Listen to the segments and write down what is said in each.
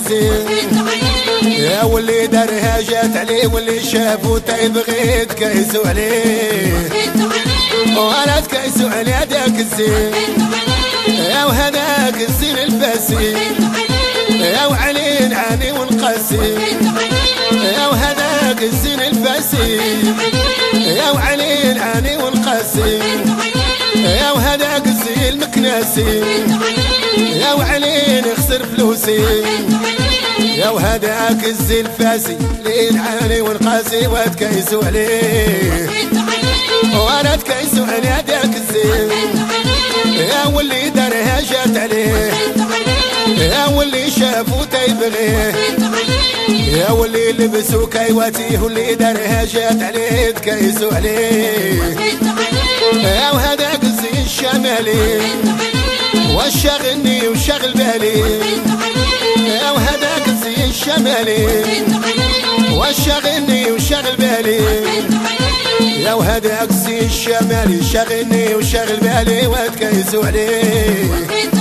كيسي يا واللي دارها جات عليه واللي شافو تيبغي تكيسو عليه وانا تكيسو عليه داك الزين يا وهذاك الزين الباسي يا وعلي نعاني ونقاسي يا وهذاك الزين الباسي يا وعلي نعاني ونقاسي يا وهذاك الزين المكناسي يا وعلي نخسر فلوسي يا وهذاك الزين الفاسي اللي نعاني ونقاسي وتكيسو عليه وانا تكيسو عليه داك الزين يا واللي دارها جات عليه يا واللي شافو تيبغيه يا واللي لبسو كيواتيه واللي دارها جات عليه تكيسو عليه يا وهذاك الزين الشمالي وشاغلني وشاغل بالي يا وهذاك الزين الشمالي وشاغلني وشاغل بالي يا وهذاك الزين الشمالي شاغلني وشاغل بالي وتكيسو عليه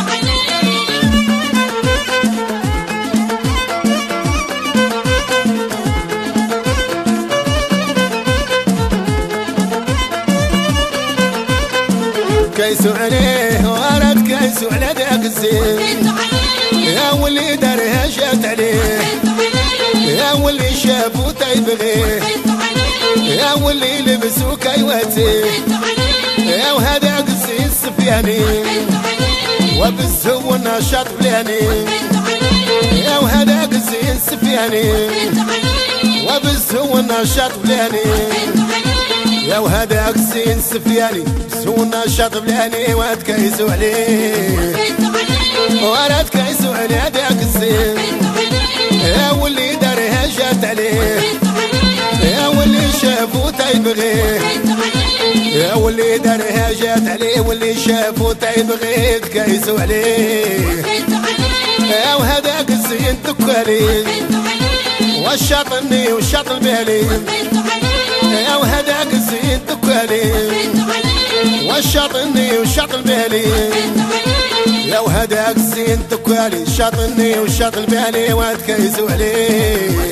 كيسو عليه ورد كيسو على داك الزين يا واللي دارها جات عليه يا واللي شافو تيبغيه يا واللي لبسو كيواتيه يا وهذاك الزين السفياني وبالزو والنشاط بلاني يا وهذاك الزين السفياني وبالزو والنشاط بلاني يا وهذاك الزين السفياني سونا الشاط بلاني وتكيسو عليه وانا تكيسو عليه داك الزين يا واللي دارها جات عليه يا واللي شافو تيبغيه يا واللي دارها جات عليه واللي شافو تيبغيه تكيسو عليه يا وهذاك الزين دكالي والشاطني والشاط البالي يا وهذاك الزين دكالي والشاطني والشاط البالي يا وهذاك الزين دكالي شاطني والشاط البالي وتكيسو عليه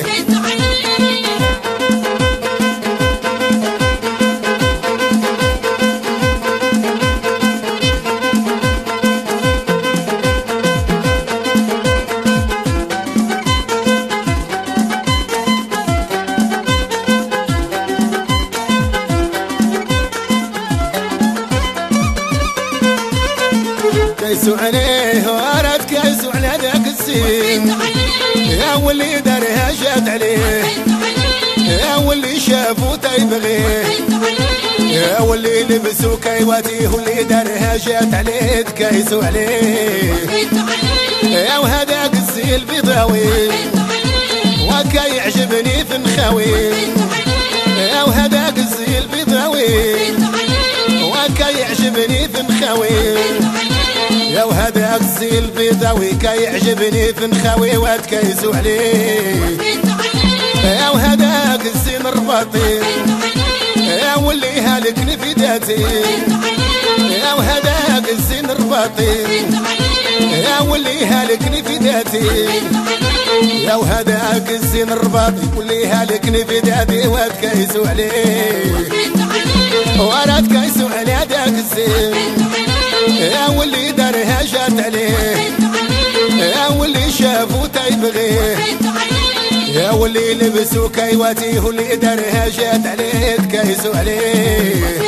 كيسو عليه ورد كيسو على ذاك الزين يا واللي دارها جات عليه يا واللي شافو تيبغيه يا واللي لبسو كيواتيه واللي دارها جات عليه تكيسو عليه يا وهذاك الزين البيضاوي وكيعجبني في نخاوي يا وهذاك الزين البيضاوي وكيعجبني في نخاوي يا وهذاك الزين البيضاوي كيعجبني في نخاوي وتكيسو عليه يا وهذاك الزين الرباطي يا واللي هالكني في ذاتي يا وهذاك الزين الرباطي يا واللي هالكني في ذاتي يا وهذاك الزين الرباطي واللي هالكني في ذاتي وتكيسو عليه وانا تكيسو عليه داك الزين يا واللي دارها جات عليه يا واللي شافو تيبغيه يا واللي لبسو كيواتيه واللي دارها جات عليه تكيسو عليه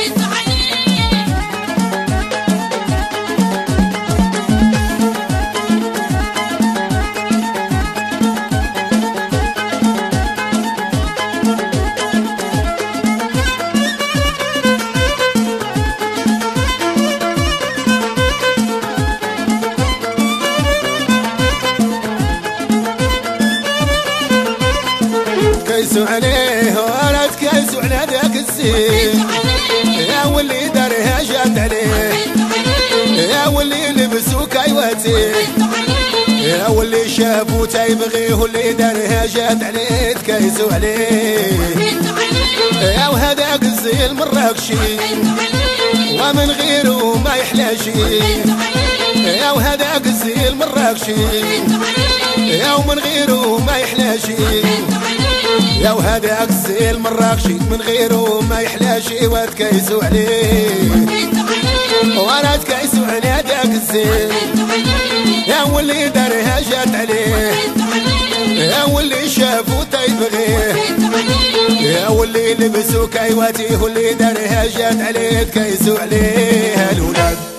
كيسو عليه ولا تكيسو على ذاك الزين يا واللي دارها جات عليه يا واللي لبسو كيواتيه يا واللي شافو تيبغيه واللي دارها جات عليه تكيسو عليه يا وهذاك الزين المراكشي ومن غيره ما يحلاشي يا وهذاك الزين المراكشي يا ومن غيره ما يحلاشي يا وهذاك السيل مراكشي من غيره ما يحلاشي وتكيسوا عليه وانا تكيسوا على هذاك السيل يا واللي دارها جات عليه يا واللي شافو تيبغيه يا واللي لبسو كايواتيه واللي دارها جات عليه تكيسوا عليه الولاد